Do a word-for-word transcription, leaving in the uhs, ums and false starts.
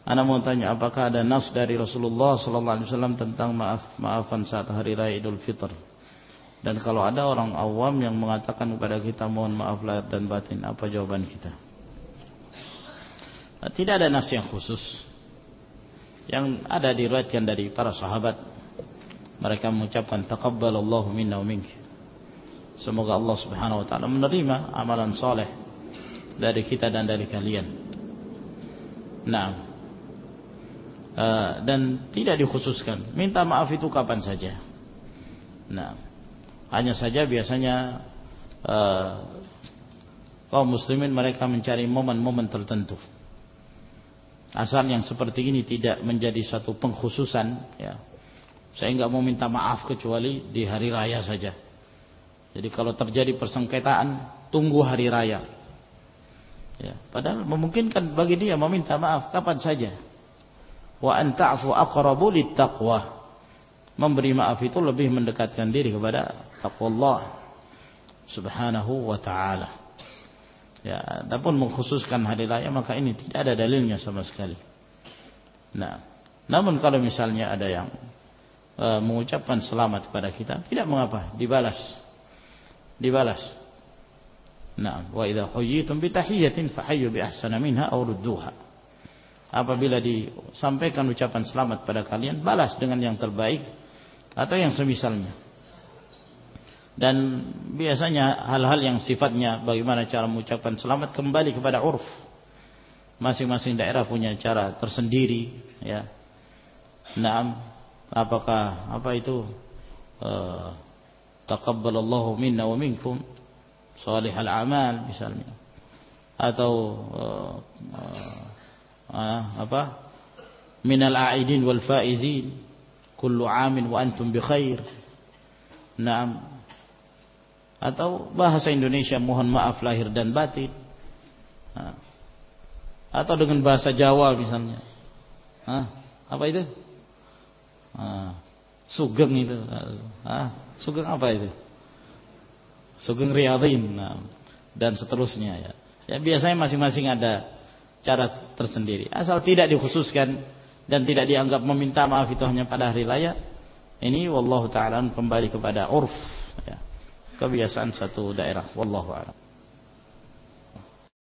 Ana mau tanya, apakah ada nas dari Rasulullah sallallahu alaihi wasallam tentang maaf-maafan saat hari raya Idul Fitr? Dan kalau ada orang awam yang mengatakan kepada kita mohon maaf lahir dan batin, apa jawaban kita? Tidak ada nas yang khusus. Yang ada diriwayatkan dari para sahabat, mereka mengucapkan taqabbalallahu minna wa minka. Semoga Allah Subhanahu wa taala menerima amalan saleh dari kita dan dari kalian. Nah, Uh, dan tidak dikhususkan minta maaf itu kapan saja. Nah, hanya saja biasanya uh, kaum muslimin mereka mencari momen-momen tertentu. Asal yang seperti ini tidak menjadi satu pengkhususan, ya. Saya enggak mau minta maaf kecuali di hari raya saja. Jadi kalau terjadi persengketaan, tunggu hari raya. Ya, padahal memungkinkan bagi dia meminta maaf kapan saja. Wa an ta'fu aqrabu littaqwa. Memberi maaf itu lebih mendekatkan diri kepada taqwa Allah Subhanahu wa taala. Ya, adapun mengkhususkan hari raya maka ini tidak ada dalilnya sama sekali. Nah, namun kalau misalnya ada yang e, mengucapkan selamat kepada kita, tidak mengapa, dibalas. Dibalas. Nah, wa idza huyyitum bi tahiyyatin fahayyu bi ahsana minha aw rudduha. Apabila disampaikan ucapan selamat pada kalian, balas dengan yang terbaik atau yang semisalnya. Dan biasanya hal-hal yang sifatnya bagaimana cara mengucapkan selamat kembali kepada urf. Masing-masing daerah punya cara tersendiri, ya. Naam, apakah apa itu uh, taqabbalallahu minna wa minkum salihal a'mal misalnya, atau uh, uh, Ah, apa minal a'idin wal faizin kullu amin wa antum bi khair. Naam. Atau bahasa Indonesia mohon maaf lahir dan batin. Nah. Atau dengan bahasa Jawa misalnya. Ah, apa itu? Ah, sugeng itu. Ah, sugeng apa itu? Sugeng riyadhin. Nah, dan seterusnya, ya. Ya biasanya masing-masing ada cara tersendiri. Asal tidak dikhususkan dan tidak dianggap meminta maaf itu hanya pada hari raya. Ini wallahu ta'ala kembali kepada urf, ya, kebiasaan satu daerah. Wallahu a'lam.